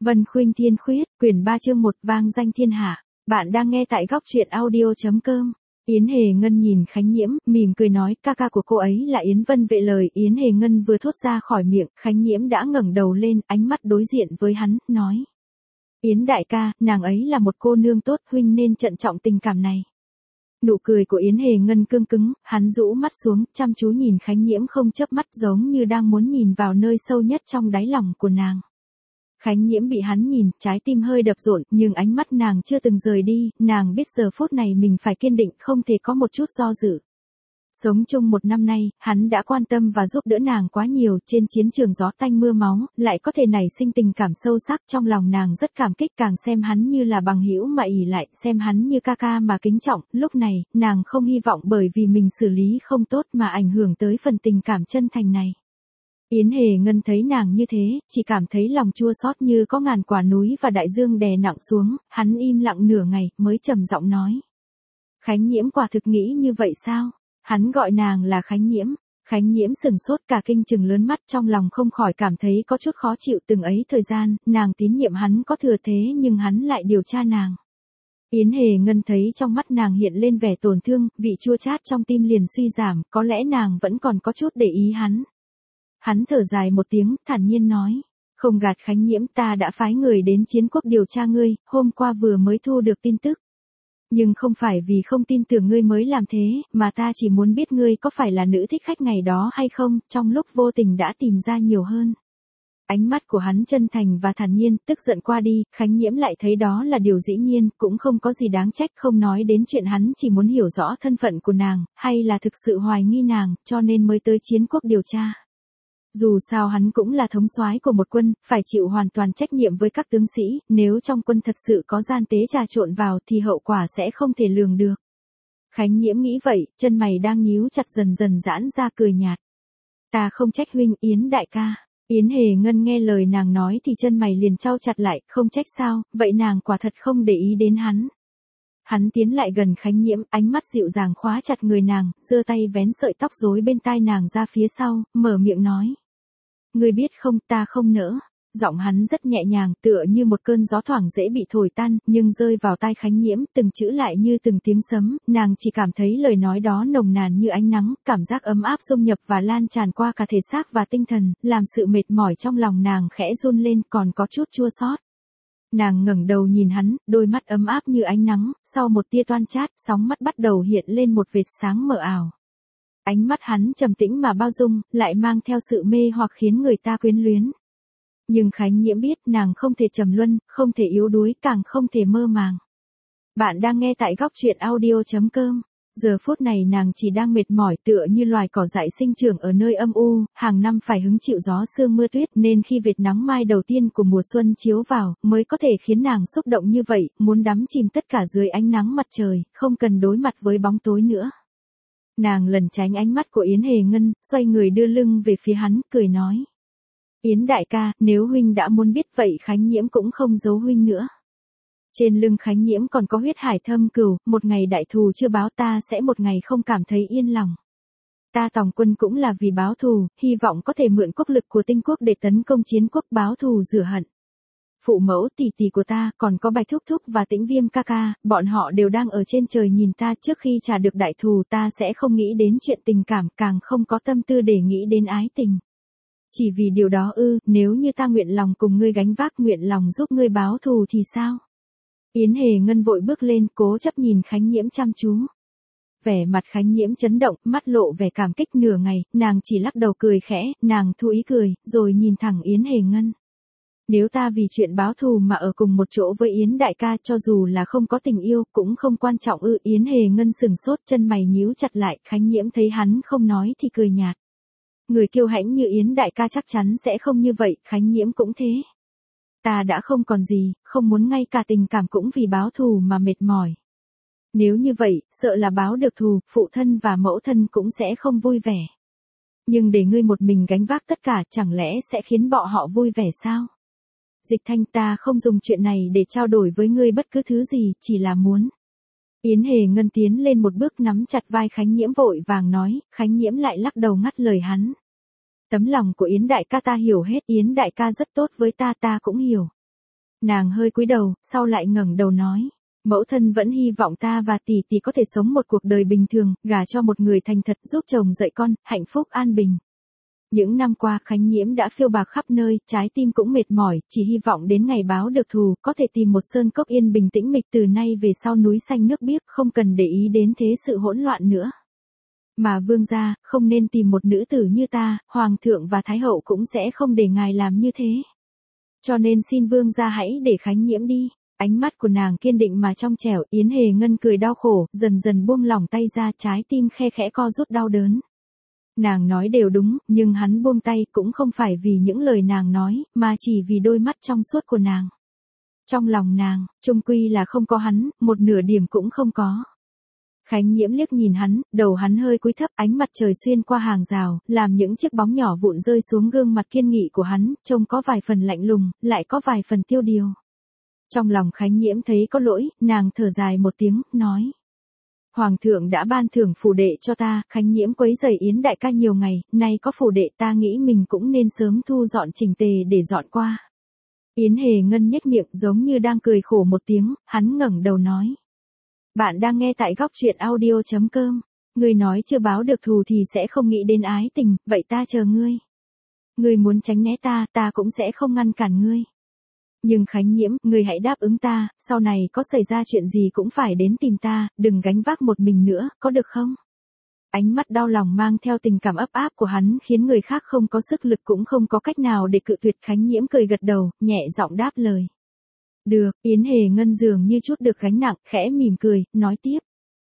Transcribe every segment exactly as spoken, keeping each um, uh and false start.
Vân Khuynh Thiên Khuyết, quyển ba chương một vang danh thiên hạ. Bạn đang nghe tại góc truyện audio chấm com. Yến Hề Ngân nhìn Khánh Nhiễm, mỉm cười nói, ca ca của cô ấy là Yến Vân Vệ. Lời Yến Hề Ngân vừa thốt ra khỏi miệng, Khánh Nhiễm đã ngẩng đầu lên, ánh mắt đối diện với hắn, nói. Yến đại ca, nàng ấy là một cô nương tốt, huynh nên trân trọng tình cảm này. Nụ cười của Yến Hề Ngân cương cứng, hắn rũ mắt xuống, chăm chú nhìn Khánh Nhiễm không chớp mắt, giống như đang muốn nhìn vào nơi sâu nhất trong đáy lòng của nàng. Khánh Nhiễm bị hắn nhìn, trái tim hơi đập rộn, nhưng ánh mắt nàng chưa từng rời đi, nàng biết giờ phút này mình phải kiên định, không thể có một chút do dự. Sống chung một năm nay, hắn đã quan tâm và giúp đỡ nàng quá nhiều, trên chiến trường gió tanh mưa máu, lại có thể nảy sinh tình cảm sâu sắc, trong lòng nàng rất cảm kích, càng xem hắn như là bằng hữu mà ỷ lại, xem hắn như ca ca mà kính trọng. Lúc này, nàng không hy vọng bởi vì mình xử lý không tốt mà ảnh hưởng tới phần tình cảm chân thành này. Yến Hề Ngân thấy nàng như thế, chỉ cảm thấy lòng chua xót như có ngàn quả núi và đại dương đè nặng xuống, hắn im lặng nửa ngày, mới trầm giọng nói. Khánh Nhiễm quả thực nghĩ như vậy sao? Hắn gọi nàng là Khánh Nhiễm. Khánh Nhiễm sừng sốt cả kinh chừng lớn mắt, trong lòng không khỏi cảm thấy có chút khó chịu. Từng ấy thời gian, nàng tín nhiệm hắn có thừa thế nhưng hắn lại điều tra nàng. Yến Hề Ngân thấy trong mắt nàng hiện lên vẻ tổn thương, vị chua chát trong tim liền suy giảm, có lẽ nàng vẫn còn có chút để ý hắn. Hắn thở dài một tiếng, thản nhiên nói. Không gạt Khánh Nhiễm, ta đã phái người đến chiến quốc điều tra ngươi, hôm qua vừa mới thu được tin tức. Nhưng không phải vì không tin tưởng ngươi mới làm thế, mà ta chỉ muốn biết ngươi có phải là nữ thích khách ngày đó hay không, trong lúc vô tình đã tìm ra nhiều hơn. Ánh mắt của hắn chân thành và thản nhiên, tức giận qua đi, Khánh Nhiễm lại thấy đó là điều dĩ nhiên, cũng không có gì đáng trách, không nói đến chuyện hắn chỉ muốn hiểu rõ thân phận của nàng, hay là thực sự hoài nghi nàng, cho nên mới tới chiến quốc điều tra. Dù sao hắn cũng là thống soái của một quân, phải chịu hoàn toàn trách nhiệm với các tướng sĩ, nếu trong quân thật sự có gian tế trà trộn vào thì hậu quả sẽ không thể lường được. Khánh Nhiễm nghĩ vậy, chân mày đang nhíu chặt dần dần giãn ra, cười nhạt. Ta không trách huynh, Yến đại ca. Yến Hề Ngân nghe lời nàng nói thì chân mày liền chau chặt lại, không trách sao, vậy nàng quả thật không để ý đến hắn. Hắn tiến lại gần Khánh Nhiễm, ánh mắt dịu dàng khóa chặt người nàng, giơ tay vén sợi tóc rối bên tai nàng ra phía sau, mở miệng nói. Ngươi biết không, ta không nỡ. Giọng hắn rất nhẹ nhàng, tựa như một cơn gió thoảng dễ bị thổi tan, nhưng rơi vào tai Khánh Nhiễm, từng chữ lại như từng tiếng sấm, nàng chỉ cảm thấy lời nói đó nồng nàn như ánh nắng, cảm giác ấm áp xông nhập và lan tràn qua cả thể xác và tinh thần, làm sự mệt mỏi trong lòng nàng khẽ run lên, còn có chút chua xót. Nàng ngẩng đầu nhìn hắn, đôi mắt ấm áp như ánh nắng, sau một tia toan chát, sóng mắt bắt đầu hiện lên một vệt sáng mờ ảo. Ánh mắt hắn trầm tĩnh mà bao dung, lại mang theo sự mê hoặc khiến người ta quyến luyến. Nhưng Khánh Nhiễm biết nàng không thể trầm luân, không thể yếu đuối, càng không thể mơ màng. Bạn đang nghe tại góc truyện audio chấm com. Giờ phút này nàng chỉ đang mệt mỏi, tựa như loài cỏ dại sinh trưởng ở nơi âm u, hàng năm phải hứng chịu gió sương mưa tuyết, nên khi vệt nắng mai đầu tiên của mùa xuân chiếu vào, mới có thể khiến nàng xúc động như vậy, muốn đắm chìm tất cả dưới ánh nắng mặt trời, không cần đối mặt với bóng tối nữa. Nàng lẩn tránh ánh mắt của Yến Hề Ngân, xoay người đưa lưng về phía hắn, cười nói. Yến đại ca, nếu huynh đã muốn biết vậy Khánh Nhiễm cũng không giấu huynh nữa. Trên lưng Khánh Nhiễm còn có huyết hải thâm cửu, một ngày đại thù chưa báo ta sẽ một ngày không cảm thấy yên lòng. Ta tòng quân cũng là vì báo thù, hy vọng có thể mượn quốc lực của Tinh quốc để tấn công chiến quốc, báo thù rửa hận. Phụ mẫu tỷ tỷ của ta, còn có Bạch thúc thúc và Tĩnh Viêm ca ca, bọn họ đều đang ở trên trời nhìn ta, trước khi trả được đại thù ta sẽ không nghĩ đến chuyện tình cảm, càng không có tâm tư để nghĩ đến ái tình. Chỉ vì điều đó ư, nếu như ta nguyện lòng cùng ngươi gánh vác, nguyện lòng giúp ngươi báo thù thì sao? Yến Hề Ngân vội bước lên, cố chấp nhìn Khánh Nhiễm chăm chú. Vẻ mặt Khánh Nhiễm chấn động, mắt lộ vẻ cảm kích. Nửa ngày, nàng chỉ lắc đầu cười khẽ, nàng thu ý cười, rồi nhìn thẳng Yến Hề Ngân. Nếu ta vì chuyện báo thù mà ở cùng một chỗ với Yến đại ca, cho dù là không có tình yêu, cũng không quan trọng ư. Yến Hề Ngân sừng sốt, chân mày nhíu chặt lại, Khánh Nhiễm thấy hắn không nói thì cười nhạt. Người kiêu hãnh như Yến đại ca chắc chắn sẽ không như vậy, Khánh Nhiễm cũng thế. Ta đã không còn gì, không muốn ngay cả tình cảm cũng vì báo thù mà mệt mỏi. Nếu như vậy, sợ là báo được thù, phụ thân và mẫu thân cũng sẽ không vui vẻ. Nhưng để ngươi một mình gánh vác tất cả, chẳng lẽ sẽ khiến bọn họ vui vẻ sao? Dịch Thanh, ta không dùng chuyện này để trao đổi với ngươi bất cứ thứ gì, chỉ là muốn. Yến Hề Ngân tiến lên một bước nắm chặt vai Khánh Nhiễm vội vàng nói, Khánh Nhiễm lại lắc đầu ngắt lời hắn. Tấm lòng của Yến đại ca ta hiểu hết, Yến đại ca rất tốt với ta, ta cũng hiểu. Nàng hơi cúi đầu, sau lại ngẩng đầu nói. Mẫu thân vẫn hy vọng ta và tỷ tỷ có thể sống một cuộc đời bình thường, gả cho một người thành thật giúp chồng dạy con, hạnh phúc an bình. Những năm qua Khánh Nhiễm đã phiêu bạc khắp nơi, trái tim cũng mệt mỏi, chỉ hy vọng đến ngày báo được thù, có thể tìm một sơn cốc yên bình tĩnh mịch từ nay về sau núi xanh nước biếc, không cần để ý đến thế sự hỗn loạn nữa. Mà vương gia, không nên tìm một nữ tử như ta, hoàng thượng và thái hậu cũng sẽ không để ngài làm như thế. Cho nên xin vương gia hãy để Khánh Nhiễm đi. Ánh mắt của nàng kiên định mà trong trẻo, Yến Hề Ngân cười đau khổ, dần dần buông lỏng tay ra, trái tim khe khẽ co rút đau đớn. Nàng nói đều đúng, nhưng hắn buông tay cũng không phải vì những lời nàng nói, mà chỉ vì đôi mắt trong suốt của nàng. Trong lòng nàng, chung quy là không có hắn, một nửa điểm cũng không có. Khánh Nhiễm liếc nhìn hắn, đầu hắn hơi cúi thấp, ánh mặt trời xuyên qua hàng rào, làm những chiếc bóng nhỏ vụn rơi xuống gương mặt kiên nghị của hắn, trông có vài phần lạnh lùng, lại có vài phần tiêu điều. Trong lòng Khánh Nhiễm thấy có lỗi, nàng thở dài một tiếng, nói. Hoàng thượng đã ban thưởng phủ đệ cho ta, Khánh Nhiễm quấy rầy Yến đại ca nhiều ngày, nay có phủ đệ ta nghĩ mình cũng nên sớm thu dọn chỉnh tề để dọn qua. Yến Hề Ngân nhếch miệng giống như đang cười khổ một tiếng, hắn ngẩng đầu nói. Bạn đang nghe tại góc truyện audio chấm com. Ngươi nói chưa báo được thù thì sẽ không nghĩ đến ái tình, vậy ta chờ ngươi. Ngươi muốn tránh né ta, ta cũng sẽ không ngăn cản ngươi. Nhưng Khánh Nhiễm, ngươi hãy đáp ứng ta, sau này có xảy ra chuyện gì cũng phải đến tìm ta, đừng gánh vác một mình nữa, có được không? Ánh mắt đau lòng mang theo tình cảm ấp áp của hắn khiến người khác không có sức lực cũng không có cách nào để cự tuyệt. Khánh Nhiễm cười gật đầu, nhẹ giọng đáp lời. Được, Yến Hề Ngân dường như chút được gánh nặng, khẽ mỉm cười, nói tiếp.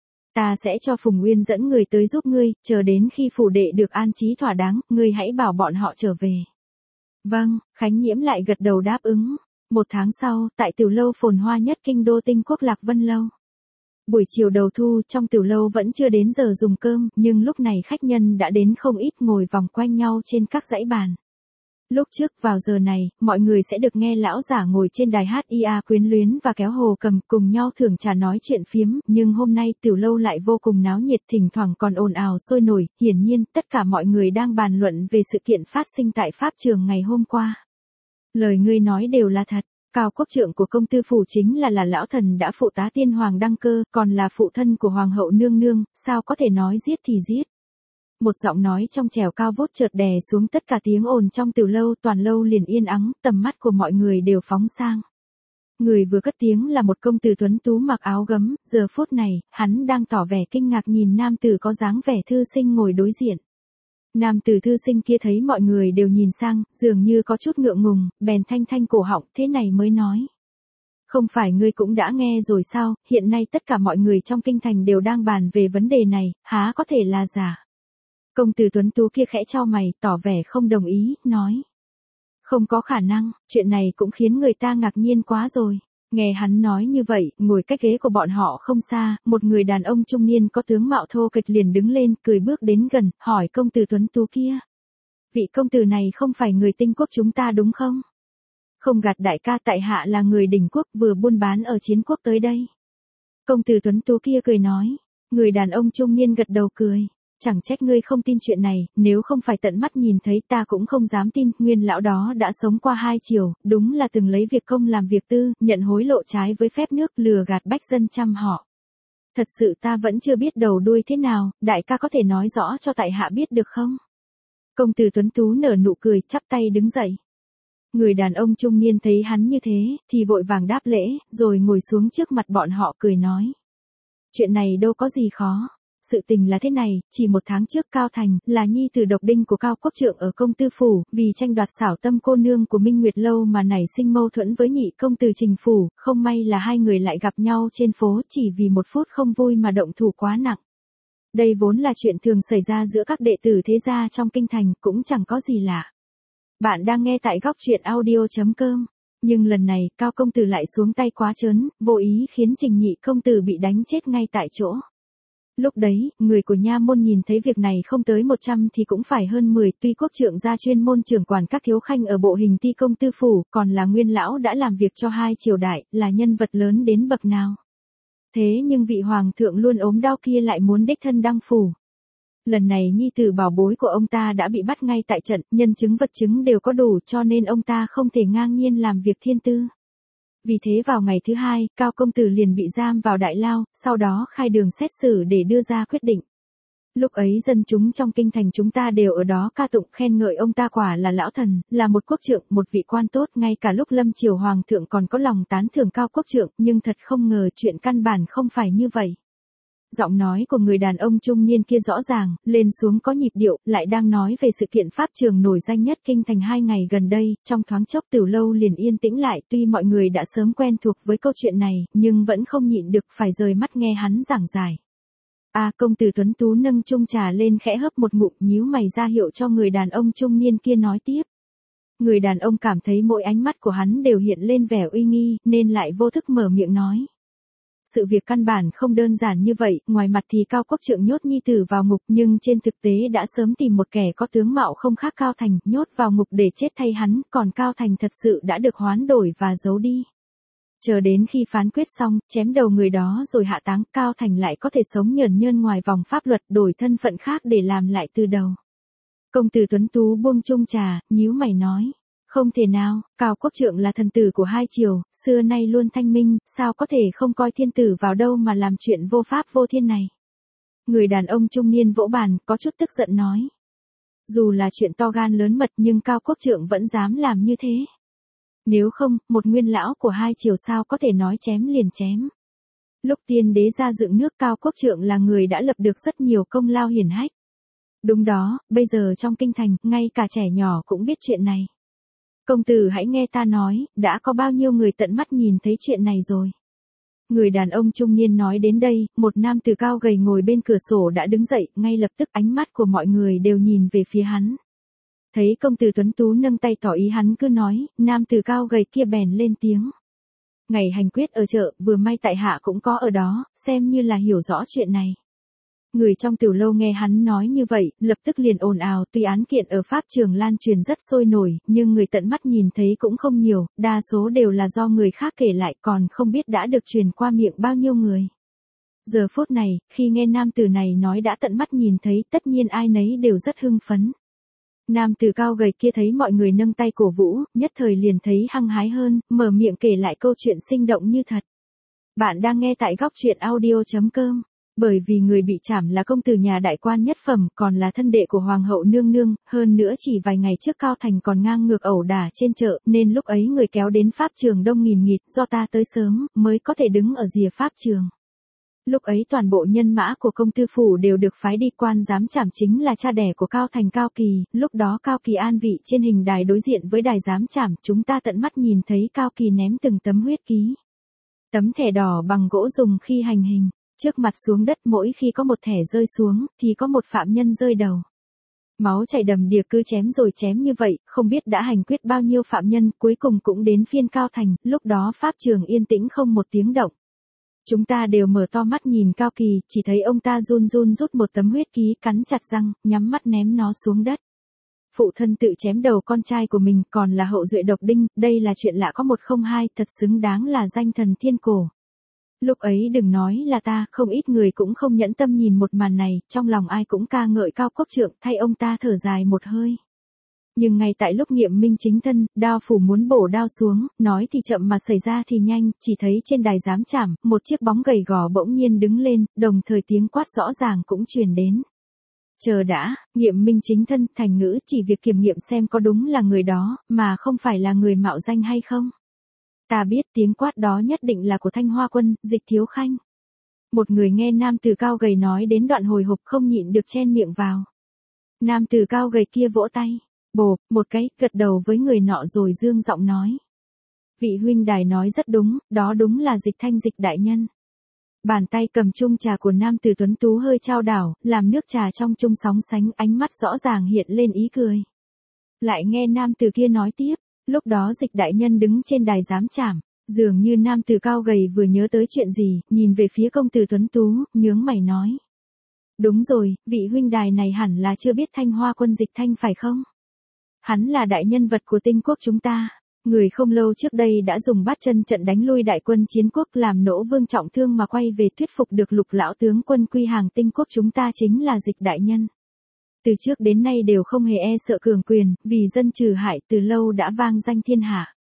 Ta sẽ cho Phùng Uyên dẫn người tới giúp ngươi, chờ đến khi phủ đệ được an trí thỏa đáng, ngươi hãy bảo bọn họ trở về. Vâng, Khánh Nhiễm lại gật đầu đáp ứng. Một tháng sau, tại tiểu lâu phồn hoa nhất kinh đô Tinh Quốc Lạc Vân Lâu. Buổi chiều đầu thu, trong tiểu lâu vẫn chưa đến giờ dùng cơm, nhưng lúc này khách nhân đã đến không ít, ngồi vòng quanh nhau trên các dãy bàn. Lúc trước vào giờ này, mọi người sẽ được nghe lão giả ngồi trên đài hát ia quyến luyến và kéo hồ cầm cùng nhau thưởng trà nói chuyện phiếm, nhưng hôm nay tiểu lâu lại vô cùng náo nhiệt, thỉnh thoảng còn ồn ào sôi nổi, hiển nhiên tất cả mọi người đang bàn luận về sự kiện phát sinh tại pháp trường ngày hôm qua. Lời ngươi nói đều là thật, Cao quốc trượng của công tư phủ chính là là lão thần đã phụ tá tiên hoàng đăng cơ, còn là phụ thân của hoàng hậu nương nương, sao có thể nói giết thì giết. Một giọng nói trong trẻo cao vút chợt đè xuống tất cả tiếng ồn trong tiểu lâu, toàn lâu liền yên ắng, tầm mắt của mọi người đều phóng sang. Người vừa cất tiếng là một công tử tuấn tú mặc áo gấm, giờ phút này, hắn đang tỏ vẻ kinh ngạc nhìn nam tử có dáng vẻ thư sinh ngồi đối diện. Nam tử thư sinh kia thấy mọi người đều nhìn sang, dường như có chút ngượng ngùng, bèn thanh thanh cổ họng, thế này mới nói. Không phải ngươi cũng đã nghe rồi sao, hiện nay tất cả mọi người trong kinh thành đều đang bàn về vấn đề này, há có thể là giả. Công tử tuấn tú kia khẽ chau mày, tỏ vẻ không đồng ý, nói. Không có khả năng, chuyện này cũng khiến người ta ngạc nhiên quá rồi. Nghe hắn nói như vậy, ngồi cách ghế của bọn họ không xa, một người đàn ông trung niên có tướng mạo thô kệch liền đứng lên, cười bước đến gần, hỏi công tử tuấn tú kia. Vị công tử này không phải người Tinh Quốc chúng ta đúng không? Không gạt đại ca, tại hạ là người Đỉnh Quốc vừa buôn bán ở Chiến Quốc tới đây. Công tử tuấn tú kia cười nói. Người đàn ông trung niên gật đầu cười. Chẳng trách ngươi không tin chuyện này, nếu không phải tận mắt nhìn thấy ta cũng không dám tin, nguyên lão đó đã sống qua hai triều, đúng là từng lấy việc công làm việc tư, nhận hối lộ trái với phép nước, lừa gạt bách dân trăm họ. Thật sự ta vẫn chưa biết đầu đuôi thế nào, đại ca có thể nói rõ cho tại hạ biết được không? Công tử tuấn tú nở nụ cười, chắp tay đứng dậy. Người đàn ông trung niên thấy hắn như thế, thì vội vàng đáp lễ, rồi ngồi xuống trước mặt bọn họ cười nói. Chuyện này đâu có gì khó. Sự tình là thế này, chỉ một tháng trước Cao Thành, là nhi tử độc đinh của Cao quốc trượng ở công tư phủ, vì tranh đoạt xảo tâm cô nương của Minh Nguyệt Lâu mà nảy sinh mâu thuẫn với nhị công tử Trình phủ, không may là hai người lại gặp nhau trên phố chỉ vì một phút không vui mà động thủ quá nặng. Đây vốn là chuyện thường xảy ra giữa các đệ tử thế gia trong kinh thành, cũng chẳng có gì lạ. Bạn đang nghe tại góc truyện audio chấm com. Nhưng lần này, Cao công tử lại xuống tay quá trớn, vô ý khiến Trình nhị công tử bị đánh chết ngay tại chỗ. Lúc đấy, người của nha môn nhìn thấy việc này không tới một trăm thì cũng phải hơn mười, tuy quốc trượng gia chuyên môn trưởng quản các thiếu khanh ở bộ hình ti công tư phủ, còn là nguyên lão đã làm việc cho hai triều đại, là nhân vật lớn đến bậc nào. Thế nhưng vị hoàng thượng luôn ốm đau kia lại muốn đích thân đăng phủ. Lần này nhi tử bảo bối của ông ta đã bị bắt ngay tại trận, nhân chứng vật chứng đều có đủ cho nên ông ta không thể ngang nhiên làm việc thiên tư. Vì thế vào ngày thứ hai, Cao công tử liền bị giam vào đại lao, sau đó khai đường xét xử để đưa ra quyết định. Lúc ấy dân chúng trong kinh thành chúng ta đều ở đó ca tụng khen ngợi ông ta quả là lão thần, là một quốc trượng, một vị quan tốt, ngay cả lúc lâm triều hoàng thượng còn có lòng tán thưởng Cao quốc trượng, nhưng thật không ngờ chuyện căn bản không phải như vậy. Giọng nói của người đàn ông trung niên kia rõ ràng, lên xuống có nhịp điệu, lại đang nói về sự kiện pháp trường nổi danh nhất kinh thành hai ngày gần đây, trong thoáng chốc Tử Lâu liền yên tĩnh lại, tuy mọi người đã sớm quen thuộc với câu chuyện này, nhưng vẫn không nhịn được phải rời mắt nghe hắn giảng giải. A à, công tử tuấn tú nâng chung trà lên khẽ hớp một ngụm, nhíu mày ra hiệu cho người đàn ông trung niên kia nói tiếp. Người đàn ông cảm thấy mỗi ánh mắt của hắn đều hiện lên vẻ uy nghi, nên lại vô thức mở miệng nói. Sự việc căn bản không đơn giản như vậy, ngoài mặt thì Cao quốc trượng nhốt nhi tử vào ngục, nhưng trên thực tế đã sớm tìm một kẻ có tướng mạo không khác Cao Thành, nhốt vào ngục để chết thay hắn, còn Cao Thành thật sự đã được hoán đổi và giấu đi. Chờ đến khi phán quyết xong, chém đầu người đó rồi hạ táng, Cao Thành lại có thể sống nhờn nhơn ngoài vòng pháp luật, đổi thân phận khác để làm lại từ đầu. Công tử tuấn tú buông chung trà, nhíu mày nói. Không thể nào, Cao quốc trượng là thần tử của hai triều, xưa nay luôn thanh minh, sao có thể không coi thiên tử vào đâu mà làm chuyện vô pháp vô thiên này. Người đàn ông trung niên vỗ bàn, có chút tức giận nói. Dù là chuyện to gan lớn mật nhưng Cao quốc trượng vẫn dám làm như thế. Nếu không, một nguyên lão của hai triều sao có thể nói chém liền chém. Lúc tiên đế ra dựng nước, Cao quốc trượng là người đã lập được rất nhiều công lao hiển hách. Đúng đó, bây giờ trong kinh thành, ngay cả trẻ nhỏ cũng biết chuyện này. Công tử hãy nghe ta nói, đã có bao nhiêu người tận mắt nhìn thấy chuyện này rồi. Người đàn ông trung niên nói đến đây, một nam tử cao gầy ngồi bên cửa sổ đã đứng dậy, ngay lập tức ánh mắt của mọi người đều nhìn về phía hắn. Thấy công tử tuấn tú nâng tay tỏ ý hắn cứ nói, nam tử cao gầy kia bèn lên tiếng. Ngày hành quyết ở chợ, vừa may tại hạ cũng có ở đó, xem như là hiểu rõ chuyện này. Người trong Tiểu Lâu nghe hắn nói như vậy, lập tức liền ồn ào, tuy án kiện ở pháp trường lan truyền rất sôi nổi, nhưng người tận mắt nhìn thấy cũng không nhiều, đa số đều là do người khác kể lại, còn không biết đã được truyền qua miệng bao nhiêu người. Giờ phút này, khi nghe nam tử này nói đã tận mắt nhìn thấy, tất nhiên ai nấy đều rất hưng phấn. Nam tử cao gầy kia thấy mọi người nâng tay cổ vũ, nhất thời liền thấy hăng hái hơn, mở miệng kể lại câu chuyện sinh động như thật. Bạn đang nghe tại góc truyện audio chấm com. Bởi vì người bị trảm là công tử nhà đại quan nhất phẩm, còn là thân đệ của hoàng hậu nương nương, hơn nữa chỉ vài ngày trước Cao Thành còn ngang ngược ẩu đả trên chợ, nên lúc ấy người kéo đến pháp trường đông nghìn nghịt, do ta tới sớm, mới có thể đứng ở rìa pháp trường. Lúc ấy toàn bộ nhân mã của công tư phủ đều được phái đi, quan giám trảm chính là cha đẻ của Cao Thành Cao Kỳ, lúc đó Cao Kỳ an vị trên hình đài đối diện với đài giám trảm, chúng ta tận mắt nhìn thấy Cao Kỳ ném từng tấm huyết ký. Tấm thẻ đỏ bằng gỗ dùng khi hành hình. Trước mặt xuống đất, mỗi khi có một thẻ rơi xuống, thì có một phạm nhân rơi đầu. Máu chảy đầm đìa, cứ chém rồi chém như vậy, không biết đã hành quyết bao nhiêu phạm nhân, cuối cùng cũng đến phiên Cao Thành, lúc đó pháp trường yên tĩnh không một tiếng động. Chúng ta đều mở to mắt nhìn Cao Kỳ, chỉ thấy ông ta run run rút một tấm huyết ký, cắn chặt răng, nhắm mắt ném nó xuống đất. Phụ thân tự chém đầu con trai của mình, còn là hậu duệ độc đinh, đây là chuyện lạ có một không hai, thật xứng đáng là danh thần thiên cổ. Lúc ấy đừng nói là ta, không ít người cũng không nhẫn tâm nhìn một màn này, trong lòng ai cũng ca ngợi Cao quốc trượng, thay ông ta thở dài một hơi. Nhưng ngay tại lúc nghiệm minh chính thân, đao phủ muốn bổ đao xuống, nói thì chậm mà xảy ra thì nhanh, chỉ thấy trên đài giám trảm, một chiếc bóng gầy gò bỗng nhiên đứng lên, đồng thời tiếng quát rõ ràng cũng truyền đến. Chờ đã, nghiệm minh chính thân, thành ngữ chỉ việc kiểm nghiệm xem có đúng là người đó, mà không phải là người mạo danh hay không. Ta biết tiếng quát đó nhất định là của Thanh Hoa Quân, Dịch Thiếu Khanh. Một người nghe nam tử cao gầy nói đến đoạn hồi hộp không nhịn được chen miệng vào. Nam tử cao gầy kia vỗ tay, bồ, một cái, gật đầu với người nọ rồi dương giọng nói. Vị huynh đài nói rất đúng, đó đúng là Dịch Thanh Dịch đại nhân. Bàn tay cầm chung trà của nam tử tuấn tú hơi chao đảo, làm nước trà trong chung sóng sánh, ánh mắt rõ ràng hiện lên ý cười. Lại nghe nam tử kia nói tiếp. Lúc đó Dịch đại nhân đứng trên đài giám trảm, dường như nam tử cao gầy vừa nhớ tới chuyện gì, nhìn về phía công tử tuấn tú, nhướng mày nói. Đúng rồi, vị huynh đài này hẳn là chưa biết Thanh Hoa Quân Dịch Thanh phải không? Hắn là đại nhân vật của Tinh quốc chúng ta, người không lâu trước đây đã dùng bát chân trận đánh lui đại quân Chiến quốc, làm nỗ vương trọng thương mà quay về thuyết phục được Lục lão tướng quân quy hàng Tinh quốc chúng ta chính là Dịch đại nhân. Từ trước đến nay đều không hề e sợ cường quyền, vì dân trừ hại từ lâu đã vang danh thiên hạ.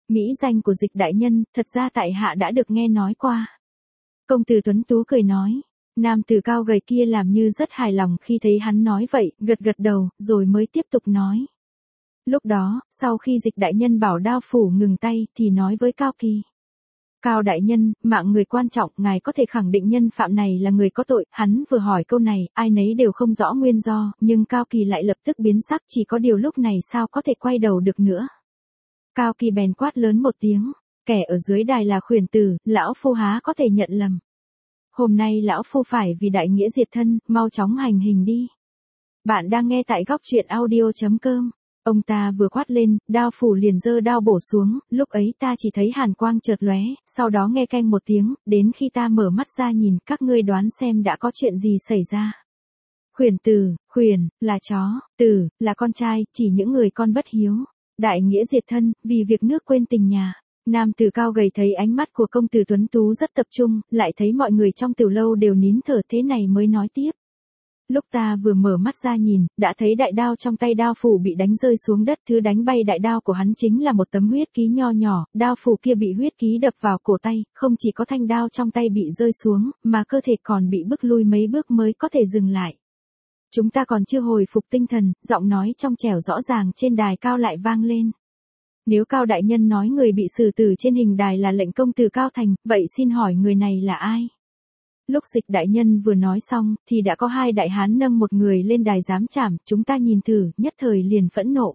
Mỹ danh của Dịch đại nhân, thật ra tại hạ đã được nghe nói qua. Công tử tuấn tú cười nói. Nam tử cao gầy kia làm như rất hài lòng khi thấy hắn nói vậy, gật gật đầu, rồi mới tiếp tục nói. Lúc đó, sau khi Dịch đại nhân bảo Đao phủ ngừng tay, thì nói với Cao Kỳ. Cao đại nhân, mạng người quan trọng, ngài có thể khẳng định nhân phạm này là người có tội. Hắn vừa hỏi câu này, ai nấy đều không rõ nguyên do, nhưng Cao Kỳ lại lập tức biến sắc, chỉ có điều lúc này sao có thể quay đầu được nữa. Cao Kỳ bèn quát lớn một tiếng, kẻ ở dưới đài là khuyển tử, lão phu há có thể nhận lầm. Hôm nay lão phu phải vì đại nghĩa diệt thân, mau chóng hành hình đi. Bạn đang nghe tại góc truyện audio chấm com. Ông ta vừa quát lên, Đao phủ liền giơ đao bổ xuống, lúc ấy ta chỉ thấy hàn quang chợt lóe, sau đó nghe keng một tiếng, đến khi ta mở mắt ra nhìn, các ngươi đoán xem đã có chuyện gì xảy ra. Khuyển tử, khuyển, là chó, tử, là con trai, chỉ những người con bất hiếu. Đại nghĩa diệt thân, vì việc nước quên tình nhà. Nam tử cao gầy thấy ánh mắt của công tử tuấn tú rất tập trung, lại thấy mọi người trong tiểu lâu đều nín thở, thế này mới nói tiếp. Lúc ta vừa mở mắt ra nhìn, đã thấy đại đao trong tay Đao phủ bị đánh rơi xuống đất, thứ đánh bay đại đao của hắn chính là một tấm huyết ký nho nhỏ, đao phủ kia bị huyết ký đập vào cổ tay, không chỉ có thanh đao trong tay bị rơi xuống, mà cơ thể còn bị bức lui mấy bước mới có thể dừng lại. Chúng ta còn chưa hồi phục tinh thần, giọng nói trong trẻo rõ ràng trên đài cao lại vang lên. Nếu Cao đại nhân nói người bị xử tử trên hình đài là lệnh công tử Cao Thành, vậy xin hỏi người này là ai? Lúc Dịch đại nhân vừa nói xong, thì đã có hai đại hán nâng một người lên đài giám trảm, chúng ta nhìn thử, nhất thời liền phẫn nộ.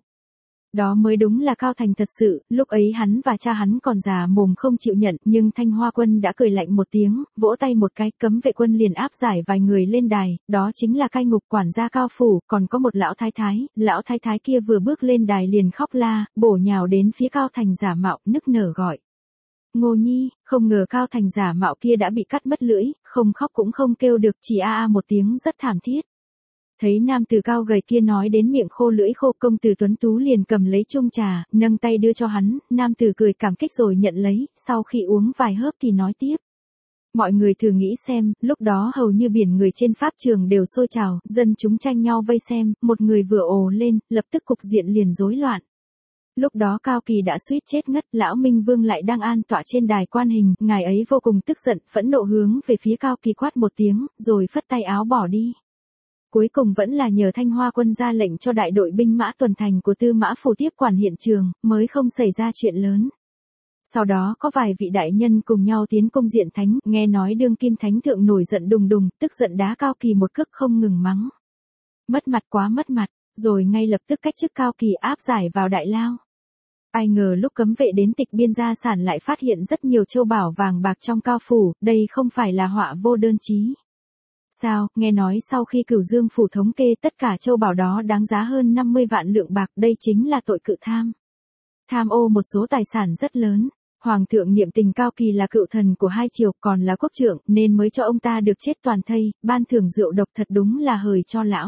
Đó mới đúng là Cao Thành thật sự, lúc ấy hắn và cha hắn còn già mồm không chịu nhận, nhưng Thanh Hoa Quân đã cười lạnh một tiếng, vỗ tay một cái, cấm vệ quân liền áp giải vài người lên đài, đó chính là cai ngục quản gia Cao phủ, còn có một lão thái thái, lão thái thái kia vừa bước lên đài liền khóc la, bổ nhào đến phía Cao Thành giả mạo, nức nở gọi. Ngô Nhi, không ngờ Cao Thành giả mạo kia đã bị cắt mất lưỡi, không khóc cũng không kêu được, chỉ a a một tiếng rất thảm thiết. Thấy nam tử cao gầy kia nói đến miệng khô lưỡi khô, công tử tuấn tú liền cầm lấy chung trà, nâng tay đưa cho hắn, nam tử cười cảm kích rồi nhận lấy, sau khi uống vài hớp thì nói tiếp. Mọi người thử nghĩ xem, lúc đó hầu như biển người trên pháp trường đều sôi trào, dân chúng tranh nhau vây xem, một người vừa ồ lên, lập tức cục diện liền rối loạn. Lúc đó Cao Kỳ đã suýt chết ngất, lão Minh Vương lại đang an tọa trên đài quan hình, ngài ấy vô cùng tức giận, phẫn nộ hướng về phía Cao Kỳ quát một tiếng, rồi phất tay áo bỏ đi. Cuối cùng vẫn là nhờ Thanh Hoa Quân ra lệnh cho đại đội binh mã tuần thành của Tư Mã Phủ tiếp quản hiện trường, mới không xảy ra chuyện lớn. Sau đó có vài vị đại nhân cùng nhau tiến công diện thánh, nghe nói đương kim thánh thượng nổi giận đùng đùng, tức giận đá Cao Kỳ một cước không ngừng mắng. Mất mặt quá mất mặt, rồi ngay lập tức cách chức Cao Kỳ áp giải vào đại lao. Ai ngờ lúc cấm vệ đến tịch biên gia sản lại phát hiện rất nhiều châu bảo vàng bạc trong Cao phủ, đây không phải là họa vô đơn chí. Sao, nghe nói sau khi Cửu Dương phủ thống kê tất cả châu bảo đó đáng giá hơn năm mươi vạn lượng bạc, đây chính là tội cự tham. Tham ô một số tài sản rất lớn. Hoàng thượng niệm tình Cao Kỳ là cựu thần của hai triều, còn là quốc trưởng, nên mới cho ông ta được chết toàn thây, ban thưởng rượu độc thật đúng là hời cho lão.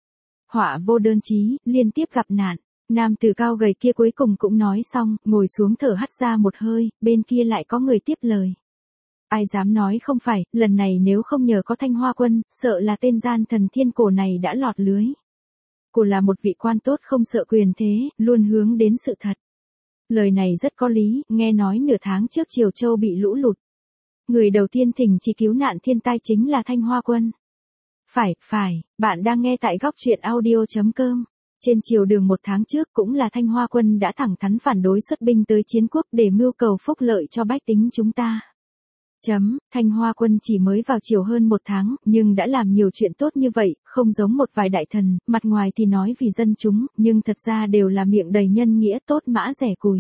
Họa vô đơn chí, liên tiếp gặp nạn. Nam tử cao gầy kia cuối cùng cũng nói xong, ngồi xuống thở hắt ra một hơi, bên kia lại có người tiếp lời. Ai dám nói không phải, lần này nếu không nhờ có Thanh Hoa Quân, sợ là tên gian thần thiên cổ này đã lọt lưới. Cổ là một vị quan tốt không sợ quyền thế, luôn hướng đến sự thật. Lời này rất có lý, nghe nói nửa tháng trước Triều Châu bị lũ lụt. Người đầu tiên thỉnh chỉ cứu nạn thiên tai chính là Thanh Hoa Quân. Phải, phải, bạn đang nghe tại góc truyện audio chấm com. Trên triều đường một tháng trước cũng là Thanh Hoa Quân đã thẳng thắn phản đối xuất binh tới chiến quốc để mưu cầu phúc lợi cho bách tính chúng ta. Chấm, Thanh Hoa Quân chỉ mới vào triều hơn một tháng, nhưng đã làm nhiều chuyện tốt như vậy, không giống một vài đại thần, mặt ngoài thì nói vì dân chúng, nhưng thật ra đều là miệng đầy nhân nghĩa tốt mã rẻ cùi.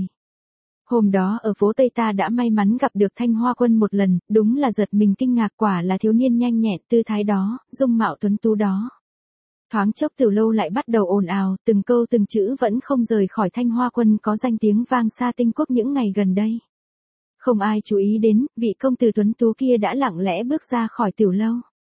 Hôm đó ở phố Tây ta đã may mắn gặp được Thanh Hoa Quân một lần, đúng là giật mình kinh ngạc, quả là thiếu niên nhanh nhẹn tư thái đó, dung mạo tuấn tú đó. Thoáng chốc từ lâu lại bắt đầu ồn ào, từng câu từng chữ vẫn không rời khỏi Thanh Hoa Quân có danh tiếng vang xa tinh quốc những ngày gần đây. Không ai chú ý đến, vị công tử tuấn tú kia đã lặng lẽ bước ra khỏi tiểu lâu.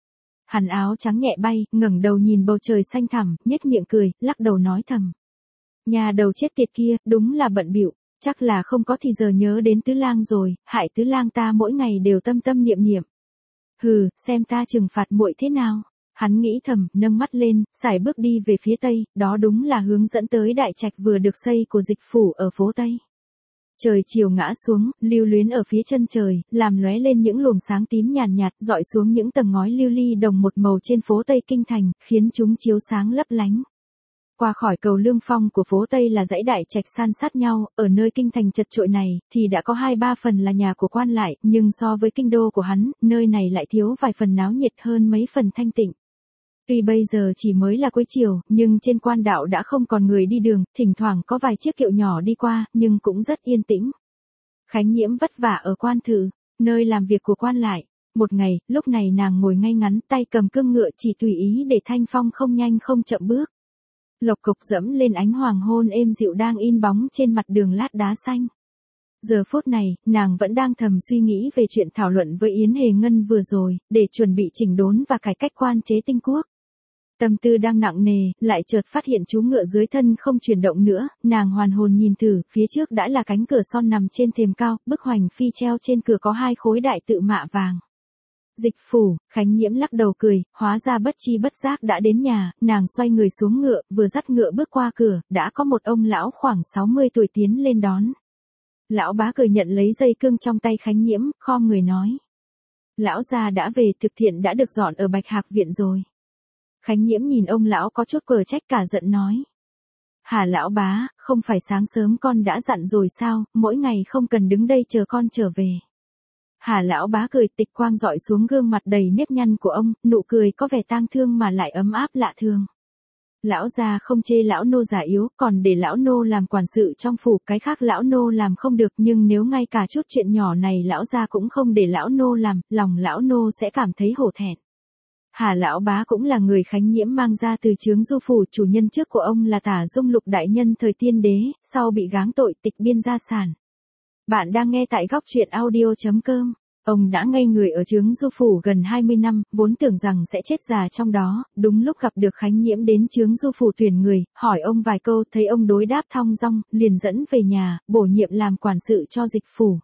Hắn áo trắng nhẹ bay, ngẩng đầu nhìn bầu trời xanh thẳm, nhếch miệng cười, lắc đầu nói thầm. Nhà đầu chết tiệt kia, đúng là bận bịu, chắc là không có thì giờ nhớ đến tứ lang rồi, hại tứ lang ta mỗi ngày đều tâm tâm niệm niệm. Hừ, xem ta trừng phạt muội thế nào. Hắn nghĩ thầm, nâng mắt lên, sải bước đi về phía tây, đó đúng là hướng dẫn tới đại trạch vừa được xây của Dịch phủ ở phố Tây. Trời chiều ngã xuống, lưu luyến ở phía chân trời, làm lóe lên những luồng sáng tím nhàn nhạt, nhạt dọi xuống những tầng ngói lưu ly đồng một màu trên phố Tây Kinh Thành, khiến chúng chiếu sáng lấp lánh. Qua khỏi cầu Lương Phong của phố Tây là dãy đại trạch san sát nhau, ở nơi kinh thành chật chội này, thì đã có hai ba phần là nhà của quan lại, nhưng so với kinh đô của hắn, nơi này lại thiếu vài phần náo nhiệt hơn mấy phần thanh tịnh. Tuy bây giờ chỉ mới là cuối chiều, nhưng trên quan đạo đã không còn người đi đường, thỉnh thoảng có vài chiếc kiệu nhỏ đi qua, nhưng cũng rất yên tĩnh. Khánh Nhiễm vất vả ở quan thự, nơi làm việc của quan lại. Một ngày, lúc này nàng ngồi ngay ngắn, tay cầm cương ngựa chỉ tùy ý để thanh phong không nhanh không chậm bước. Lộc cộc dẫm lên ánh hoàng hôn êm dịu đang in bóng trên mặt đường lát đá xanh. Giờ phút này, nàng vẫn đang thầm suy nghĩ về chuyện thảo luận với Yến Hề Ngân vừa rồi, để chuẩn bị chỉnh đốn và cải cách quan chế Tinh Quốc. Tâm tư đang nặng nề, lại chợt phát hiện chú ngựa dưới thân không chuyển động nữa, nàng hoàn hồn nhìn thử, phía trước đã là cánh cửa son nằm trên thềm cao, bức hoành phi treo trên cửa có hai khối đại tự mạ vàng. Dịch phủ, Khánh Nhiễm lắc đầu cười, hóa ra bất chi bất giác đã đến nhà, nàng xoay người xuống ngựa, vừa dắt ngựa bước qua cửa, đã có một ông lão khoảng sáu mươi tuổi tiến lên đón. Lão bá cười nhận lấy dây cương trong tay Khánh Nhiễm, khom người nói. Lão gia đã về, thực thiện đã được dọn ở Bạch Hạc viện rồi. Khánh Nhiễm nhìn ông lão có chút quở trách cả giận nói. Hả lão bá, không phải sáng sớm con đã dặn rồi sao, mỗi ngày không cần đứng đây chờ con trở về. Hà lão bá cười, tịch quang dọi xuống gương mặt đầy nếp nhăn của ông, nụ cười có vẻ tang thương mà lại ấm áp lạ thường. Lão gia không chê lão nô già yếu, còn để lão nô làm quản sự trong phủ, cái khác lão nô làm không được, nhưng nếu ngay cả chút chuyện nhỏ này lão gia cũng không để lão nô làm, lòng lão nô sẽ cảm thấy hổ thẹn. Hà lão bá cũng là người Khánh Nhiễm mang ra từ Chướng Du phủ, chủ nhân trước của ông là Tả Dung Lục đại nhân thời Tiên đế, sau bị gáng tội tịch biên gia sản. Bạn đang nghe tại góc truyện audio chấm com. Ông đã ngây người ở Chướng Du phủ gần hai mươi năm, vốn tưởng rằng sẽ chết già trong đó, đúng lúc gặp được Khánh Nhiễm đến Chướng Du phủ tuyển người, hỏi ông vài câu, thấy ông đối đáp thong dong, liền dẫn về nhà, bổ nhiệm làm quản sự cho dịch phủ.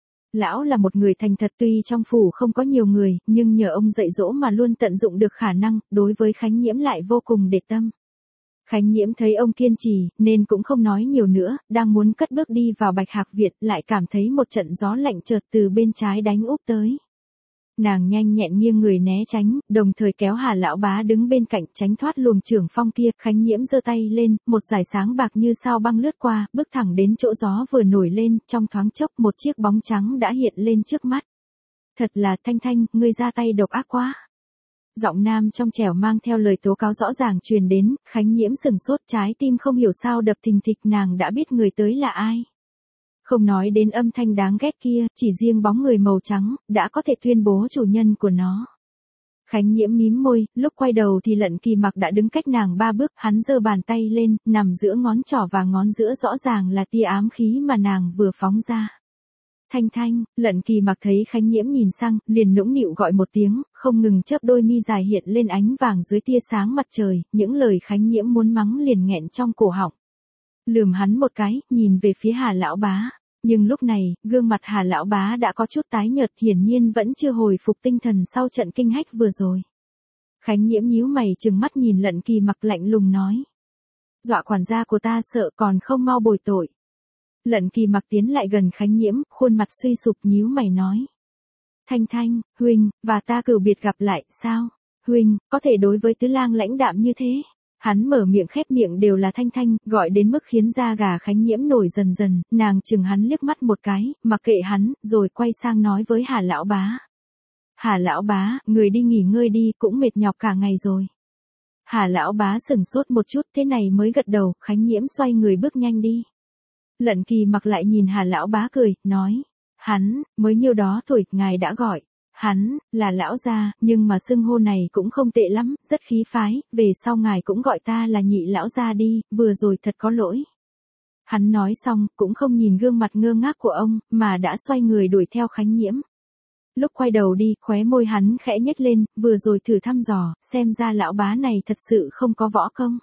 Lão là một người thành thật, tuy trong phủ không có nhiều người, nhưng nhờ ông dạy dỗ mà luôn tận dụng được khả năng, đối với Khánh Nhiễm lại vô cùng để tâm. Khánh Nhiễm thấy ông kiên trì, nên cũng không nói nhiều nữa, đang muốn cất bước đi vào Bạch Hạc viện, lại cảm thấy một trận gió lạnh chợt từ bên trái đánh úp tới. Nàng nhanh nhẹn nghiêng người né tránh, đồng thời kéo Hà lão bá đứng bên cạnh tránh thoát luồng trưởng phong kia. Khánh Nhiễm giơ tay lên, một dải sáng bạc như sao băng lướt qua, bước thẳng đến chỗ gió vừa nổi lên, trong thoáng chốc một chiếc bóng trắng đã hiện lên trước mắt. Thật là Thanh Thanh, ngươi ra tay độc ác quá. Giọng nam trong trẻo mang theo lời tố cáo rõ ràng truyền đến, Khánh Nhiễm sừng sốt, trái tim không hiểu sao đập thình thịch, nàng đã biết người tới là ai. Không nói đến âm thanh đáng ghét kia, chỉ riêng bóng người màu trắng, đã có thể tuyên bố chủ nhân của nó. Khánh Nhiễm mím môi, lúc quay đầu thì Lận Kỳ Mặc đã đứng cách nàng ba bước, hắn giơ bàn tay lên, nằm giữa ngón trỏ và ngón giữa rõ ràng là tia ám khí mà nàng vừa phóng ra. Thanh Thanh, Lận Kỳ Mặc thấy Khánh Nhiễm nhìn sang, liền nũng nịu gọi một tiếng, không ngừng chớp đôi mi dài hiện lên ánh vàng dưới tia sáng mặt trời, những lời Khánh Nhiễm muốn mắng liền nghẹn trong cổ họng. Lườm hắn một cái, nhìn về phía Hà lão bá, nhưng lúc này, gương mặt Hà lão bá đã có chút tái nhợt, hiển nhiên vẫn chưa hồi phục tinh thần sau trận kinh hách vừa rồi. Khánh Nhiễm nhíu mày trừng mắt nhìn Lận Kỳ Mặc lạnh lùng nói: "Dọa quản gia của ta sợ, còn không mau bồi tội." Lận Kỳ Mặc tiến lại gần Khánh Nhiễm, khuôn mặt suy sụp nhíu mày nói: "Thanh Thanh, huynh và ta cửu biệt gặp lại, sao? Huynh có thể đối với tứ lang lãnh đạm như thế?" Hắn mở miệng khép miệng đều là Thanh Thanh, gọi đến mức khiến da gà Khánh Nhiễm nổi dần dần, nàng chừng hắn liếc mắt một cái, mặc kệ hắn, rồi quay sang nói với Hà lão bá: "Hà lão bá, người đi nghỉ ngơi đi, cũng mệt nhọc cả ngày rồi." Hà lão bá sững sốt một chút, thế này mới gật đầu. Khánh Nhiễm xoay người bước nhanh đi. Lận Kỳ Mặc lại nhìn Hà lão bá cười, nói: "Hắn, mới nhiêu đó tuổi, ngài đã gọi hắn là lão gia, nhưng mà xưng hô này cũng không tệ lắm, rất khí phái, về sau ngài cũng gọi ta là nhị lão gia đi, vừa rồi thật có lỗi." Hắn nói xong, cũng không nhìn gương mặt ngơ ngác của ông, mà đã xoay người đuổi theo Khánh Nhiễm. Lúc quay đầu đi, khóe môi hắn khẽ nhếch lên, vừa rồi thử thăm dò, xem ra lão bá này thật sự không có võ công.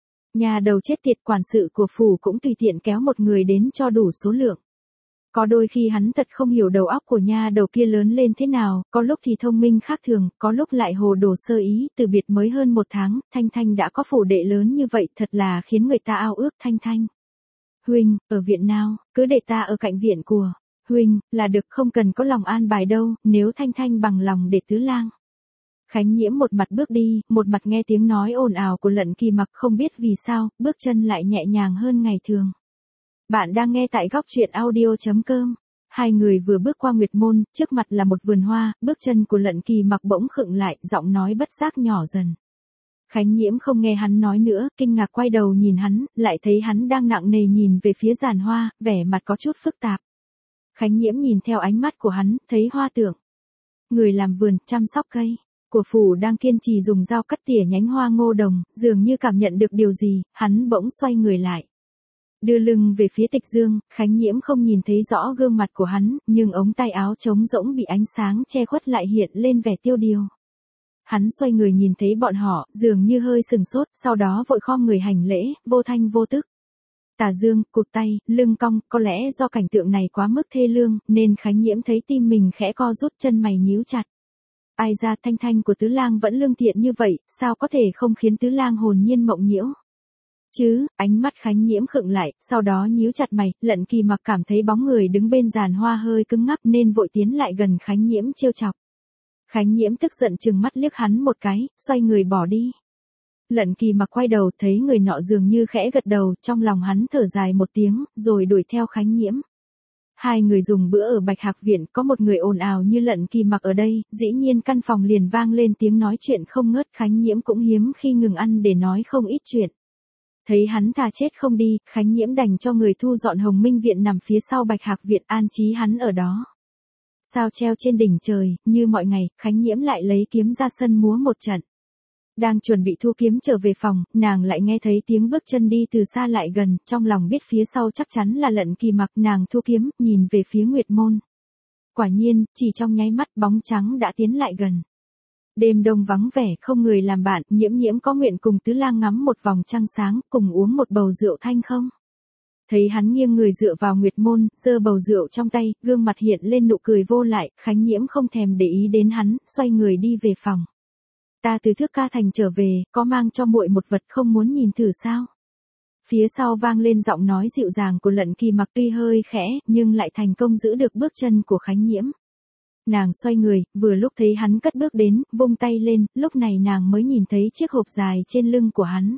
Nhà đầu chết tiệt, quản sự của phủ cũng tùy tiện kéo một người đến cho đủ số lượng. Có đôi khi hắn thật không hiểu đầu óc của nha đầu kia lớn lên thế nào, có lúc thì thông minh khác thường, có lúc lại hồ đồ sơ ý. Từ biệt mới hơn một tháng, Thanh Thanh đã có phủ đệ lớn như vậy, thật là khiến người ta ao ước. Thanh Thanh, Huynh, ở viện nào, cứ để ta ở cạnh viện của Huynh, là được, không cần có lòng an bài đâu, nếu Thanh Thanh bằng lòng để Tứ Lang. Khánh Nhiễm một mặt bước đi, một mặt nghe tiếng nói ồn ào của Lận Kỳ Mặc, không biết vì sao, bước chân lại nhẹ nhàng hơn ngày thường. Bạn đang nghe tại góc truyện audio chấm com. Hai người vừa bước qua Nguyệt Môn, trước mặt là một vườn hoa, bước chân của Lận Kỳ Mặc bỗng khựng lại, giọng nói bất giác nhỏ dần. Khánh Nhiễm không nghe hắn nói nữa, kinh ngạc quay đầu nhìn hắn, lại thấy hắn đang nặng nề nhìn về phía giàn hoa, vẻ mặt có chút phức tạp. Khánh Nhiễm nhìn theo ánh mắt của hắn, thấy hoa tượng. Người làm vườn, chăm sóc cây của phủ đang kiên trì dùng dao cắt tỉa nhánh hoa ngô đồng, dường như cảm nhận được điều gì, hắn bỗng xoay người lại. Đưa lưng về phía Tịch Dương, Khánh Nhiễm không nhìn thấy rõ gương mặt của hắn, nhưng ống tay áo trống rỗng bị ánh sáng che khuất lại hiện lên vẻ tiêu điều. Hắn xoay người nhìn thấy bọn họ, dường như hơi sừng sốt, sau đó vội khom người hành lễ, vô thanh vô tức. Tà Dương, cụt tay, lưng cong, có lẽ do cảnh tượng này quá mức thê lương, nên Khánh Nhiễm thấy tim mình khẽ co rút, chân mày nhíu chặt. Ai ra, Thanh Thanh của Tứ Lang vẫn lương thiện như vậy, sao có thể không khiến Tứ Lang hồn nhiên mộng nhiễu? Chứ, ánh mắt Khánh Nhiễm khựng lại, sau đó nhíu chặt mày, Lận Kỳ Mặc cảm thấy bóng người đứng bên giàn hoa hơi cứng ngắc nên vội tiến lại gần Khánh Nhiễm trêu chọc. Khánh Nhiễm tức giận trừng mắt liếc hắn một cái, xoay người bỏ đi. Lận Kỳ Mặc quay đầu thấy người nọ dường như khẽ gật đầu, trong lòng hắn thở dài một tiếng, rồi đuổi theo Khánh Nhiễm. Hai người dùng bữa ở Bạch Hạc Viện, có một người ồn ào như Lận Kỳ Mặc ở đây, dĩ nhiên căn phòng liền vang lên tiếng nói chuyện không ngớt. Khánh Nhiễm cũng hiếm khi ngừng ăn để nói không ít chuyện. Thấy hắn thà chết không đi, Khánh Nhiễm đành cho người thu dọn Hồng Minh Viện nằm phía sau Bạch Hạc Viện, an trí hắn ở đó. Sao treo trên đỉnh trời, như mọi ngày, Khánh Nhiễm lại lấy kiếm ra sân múa một trận. Đang chuẩn bị thu kiếm trở về phòng, nàng lại nghe thấy tiếng bước chân đi từ xa lại gần, trong lòng biết phía sau chắc chắn là Lận Kỳ Mặc. Nàng thu kiếm, nhìn về phía Nguyệt Môn. Quả nhiên, chỉ trong nháy mắt bóng trắng đã tiến lại gần. Đêm đông vắng vẻ, không người làm bạn, Nhiễm Nhiễm có nguyện cùng Tứ Lang ngắm một vòng trăng sáng, cùng uống một bầu rượu thanh không? Thấy hắn nghiêng người dựa vào Nguyệt Môn, giơ bầu rượu trong tay, gương mặt hiện lên nụ cười vô lại, Khánh Nhiễm không thèm để ý đến hắn, xoay người đi về phòng. Ta từ Thước Ca Thành trở về, có mang cho muội một vật không muốn nhìn thử sao? Phía sau vang lên giọng nói dịu dàng của Lận Kỳ Mặc, tuy hơi khẽ, nhưng lại thành công giữ được bước chân của Khánh Nhiễm. Nàng xoay người, vừa lúc thấy hắn cất bước đến, vung tay lên, lúc này nàng mới nhìn thấy chiếc hộp dài trên lưng của hắn.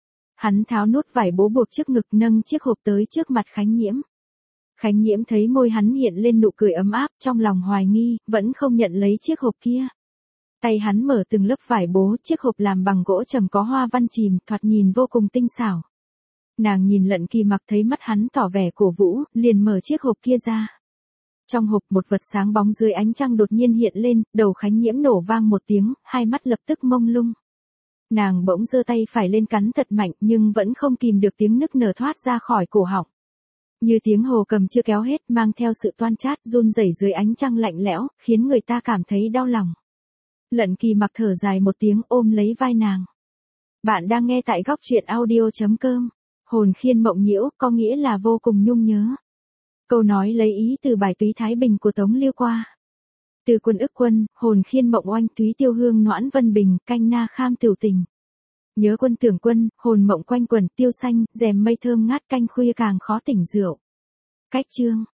Hắn tháo nút vải bố buộc trước ngực, nâng chiếc hộp tới trước mặt Khánh Nhiễm. Khánh Nhiễm thấy môi hắn hiện lên nụ cười ấm áp, trong lòng hoài nghi, vẫn không nhận lấy chiếc hộp kia. Tay hắn mở từng lớp vải bố, chiếc hộp làm bằng gỗ trầm có hoa văn chìm, thoạt nhìn vô cùng tinh xảo. Nàng nhìn Lận Kỳ Mặc thấy mắt hắn tỏ vẻ cổ vũ, liền mở chiếc hộp kia ra. Trong hộp một vật sáng bóng dưới ánh trăng đột nhiên hiện lên, đầu Khánh Nhiễm nổ vang một tiếng, hai mắt lập tức mông lung. Nàng bỗng giơ tay phải lên cắn thật mạnh, nhưng vẫn không kìm được tiếng nức nở thoát ra khỏi cổ họng. Như tiếng hồ cầm chưa kéo hết, mang theo sự toan chát, run rẩy dưới ánh trăng lạnh lẽo, khiến người ta cảm thấy đau lòng. Lận Kỳ Mặc thở dài một tiếng, ôm lấy vai nàng. Bạn đang nghe tại góc truyện audio chấm com. Hồn khiên mộng nhiễu, có nghĩa là vô cùng nhung nhớ. Câu nói lấy ý từ bài Túy Thái Bình của Tống Liêu Qua. Từ Quân Ức Quân, hồn khiên mộng oanh, Túy Tiêu Hương noãn vân bình, canh na kham tiểu tình. Nhớ quân tưởng quân, hồn mộng quanh quẩn, tiêu xanh, rèm mây thơm ngát, canh khuya càng khó tỉnh rượu. Cách chương.